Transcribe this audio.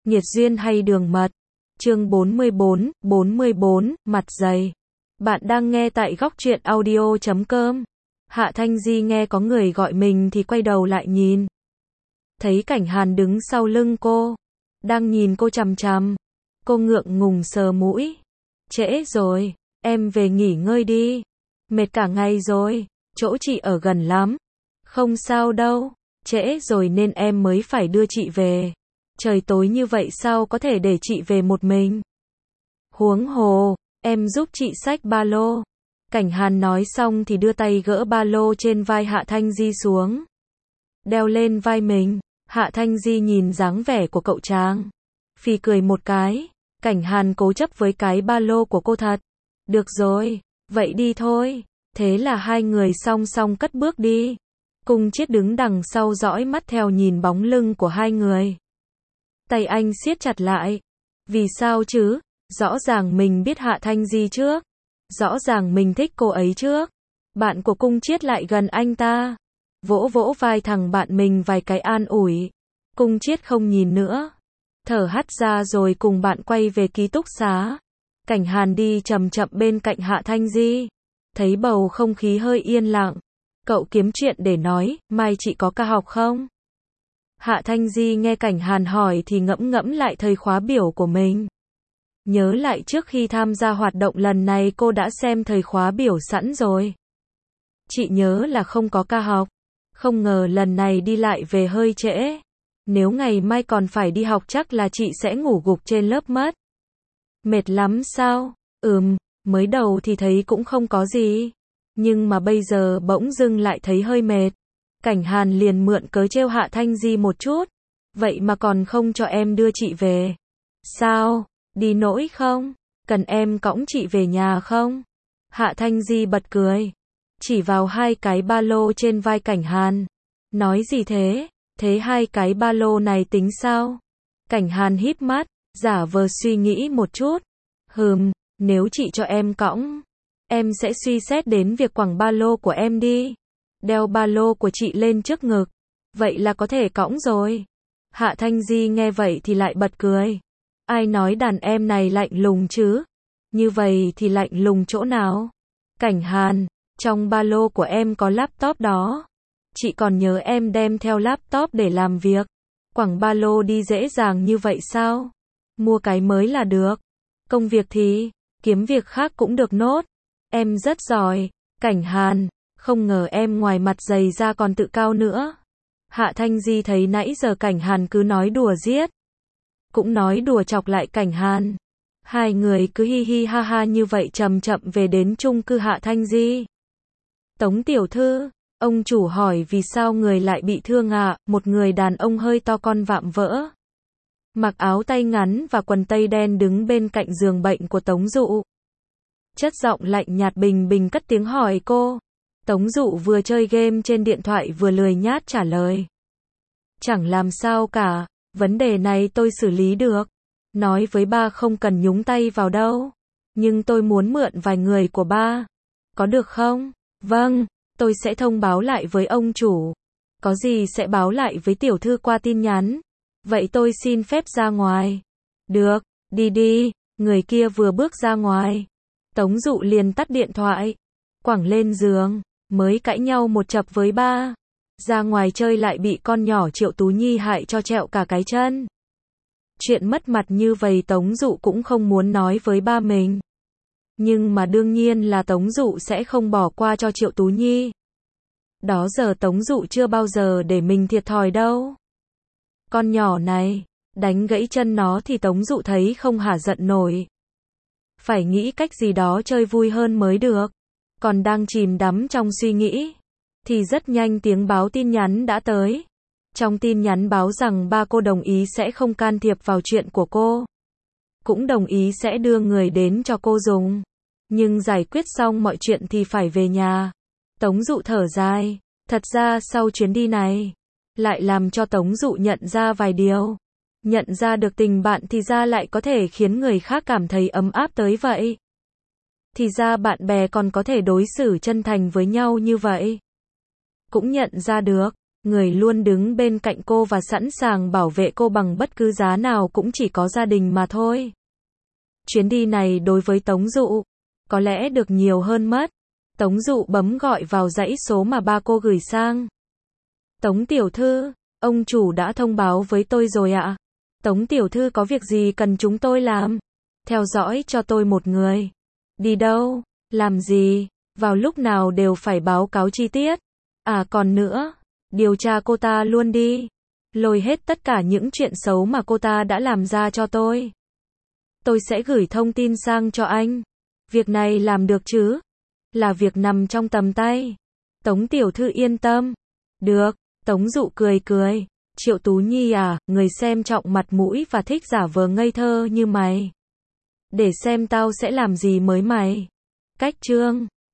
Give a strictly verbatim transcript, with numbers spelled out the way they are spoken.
Nghiệt duyên hay đường mật. Chương bốn mươi bốn, bốn mươi bốn, mặt dày. Bạn đang nghe tại góc truyện audio chấm com. Hạ Thanh Di nghe có người gọi mình thì quay đầu lại nhìn. Thấy Cảnh Hàn đứng sau lưng cô, đang nhìn cô chằm chằm. Cô ngượng ngùng sờ mũi. Trễ rồi, em về nghỉ ngơi đi. Mệt cả ngày rồi, chỗ chị ở gần lắm. Không sao đâu, trễ rồi nên em mới phải đưa chị về. Trời tối như vậy sao có thể để chị về một mình. Huống hồ, em giúp chị xách ba lô. Cảnh Hàn nói xong thì đưa tay gỡ ba lô trên vai Hạ Thanh Di xuống. Đeo lên vai mình. Hạ Thanh Di nhìn dáng vẻ của cậu chàng, phì cười một cái. Cảnh Hàn cố chấp với cái ba lô của cô thật. Được rồi, vậy đi thôi. Thế là hai người song song cất bước đi. Cung Chiết đứng đằng sau dõi mắt theo nhìn bóng lưng của hai người. Tay anh siết chặt lại. Vì sao chứ? Rõ ràng mình biết Hạ Thanh Di trước. Rõ ràng mình thích cô ấy trước. Bạn của Cung Chiết lại gần anh ta. Vỗ vỗ vai thằng bạn mình vài cái an ủi. Cung Chiết không nhìn nữa. Thở hắt ra rồi cùng bạn quay về ký túc xá. Cảnh Hàn đi chậm chậm bên cạnh Hạ Thanh Di. Thấy bầu không khí hơi yên lặng. Cậu kiếm chuyện để nói, mai chị có ca học không? Hạ Thanh Di nghe Cảnh Hàn hỏi thì ngẫm ngẫm lại thời khóa biểu của mình. Nhớ lại trước khi tham gia hoạt động lần này cô đã xem thời khóa biểu sẵn rồi. Chị nhớ là không có ca học. Không ngờ lần này đi lại về hơi trễ. Nếu ngày mai còn phải đi học chắc là chị sẽ ngủ gục trên lớp mất. Mệt lắm sao? Ừm, mới đầu thì thấy cũng không có gì. Nhưng mà bây giờ bỗng dưng lại thấy hơi mệt. Cảnh Hàn liền mượn cớ trêu Hạ Thanh Di một chút. Vậy mà còn không cho em đưa chị về. Sao? Đi nỗi không? Cần em cõng chị về nhà không? Hạ Thanh Di bật cười. Chỉ vào hai cái ba lô trên vai Cảnh Hàn. Nói gì thế? Thế hai cái ba lô này tính sao? Cảnh Hàn híp mắt, giả vờ suy nghĩ một chút. Hừm, nếu chị cho em cõng, em sẽ suy xét đến việc quẳng ba lô của em đi. Đeo ba lô của chị lên trước ngực. Vậy là có thể cõng rồi. Hạ Thanh Di nghe vậy thì lại bật cười. Ai nói đàn em này lạnh lùng chứ? Như vậy thì lạnh lùng chỗ nào? Cảnh Hàn, trong ba lô của em có laptop đó. Chị còn nhớ em đem theo laptop để làm việc. Quẳng ba lô đi dễ dàng như vậy sao? Mua cái mới là được. Công việc thì, kiếm việc khác cũng được nốt. Em rất giỏi. Cảnh Hàn, không ngờ em ngoài mặt dày ra còn tự cao nữa. Hạ Thanh Di thấy nãy giờ Cảnh Hàn cứ nói đùa giết. Cũng nói đùa chọc lại Cảnh Hàn. Hai người cứ hi hi ha ha như vậy chậm chậm về đến chung cư Hạ Thanh Di. Tống tiểu thư, ông chủ hỏi vì sao người lại bị thương ạ? À? Một người đàn ông hơi to con vạm vỡ. Mặc áo tay ngắn và quần tây đen đứng bên cạnh giường bệnh của Tống Dụ. Chất giọng lạnh nhạt bình bình cất tiếng hỏi cô. Tống Dụ vừa chơi game trên điện thoại vừa lười nhát trả lời. Chẳng làm sao cả, vấn đề này tôi xử lý được. Nói với ba không cần nhúng tay vào đâu. Nhưng tôi muốn mượn vài người của ba. Có được không? Vâng, tôi sẽ thông báo lại với ông chủ. Có gì sẽ báo lại với tiểu thư qua tin nhắn. Vậy tôi xin phép ra ngoài. Được, đi đi. Người kia vừa bước ra ngoài. Tống Dụ liền tắt điện thoại. Quẳng lên giường. Mới cãi nhau một chập với ba. Ra ngoài chơi lại bị con nhỏ Triệu Tú Nhi hại cho trẹo cả cái chân. Chuyện mất mặt như vậy Tống Dụ cũng không muốn nói với ba mình. Nhưng mà đương nhiên là Tống Dụ sẽ không bỏ qua cho Triệu Tú Nhi. Đó giờ Tống Dụ chưa bao giờ để mình thiệt thòi đâu. Con nhỏ này, đánh gãy chân nó thì Tống Dụ thấy không hả giận nổi. Phải nghĩ cách gì đó chơi vui hơn mới được. Còn đang chìm đắm trong suy nghĩ, thì rất nhanh tiếng báo tin nhắn đã tới. Trong tin nhắn báo rằng ba cô đồng ý sẽ không can thiệp vào chuyện của cô. Cũng đồng ý sẽ đưa người đến cho cô dùng. Nhưng giải quyết xong mọi chuyện thì phải về nhà. Tống Dụ thở dài. Thật ra sau chuyến đi này, lại làm cho Tống Dụ nhận ra vài điều. Nhận ra được tình bạn thì ra lại có thể khiến người khác cảm thấy ấm áp tới vậy. Thì ra bạn bè còn có thể đối xử chân thành với nhau như vậy. Cũng nhận ra được, Người luôn đứng bên cạnh cô và sẵn sàng bảo vệ cô bằng bất cứ giá nào cũng chỉ có gia đình mà thôi. Chuyến đi này đối với Tống Dụ, có lẽ được nhiều hơn mất. Tống Dụ bấm gọi vào dãy số mà ba cô gửi sang. Tống tiểu thư, ông chủ đã thông báo với tôi rồi ạ. Tống tiểu thư có việc gì cần chúng tôi làm? Theo dõi cho tôi một người. Đi đâu? Làm gì? Vào lúc nào đều phải báo cáo chi tiết. À còn nữa, điều tra cô ta luôn đi. Lôi hết tất cả những chuyện xấu mà cô ta đã làm ra cho tôi. Tôi sẽ gửi thông tin sang cho anh. Việc này làm được chứ? Là việc nằm trong tầm tay. Tống tiểu thư yên tâm. Được, Tống Dụ cười cười. Triệu Tú Nhi à, người xem trọng mặt mũi và thích giả vờ ngây thơ như mày. Để xem tao sẽ làm gì mới mày. Cách chương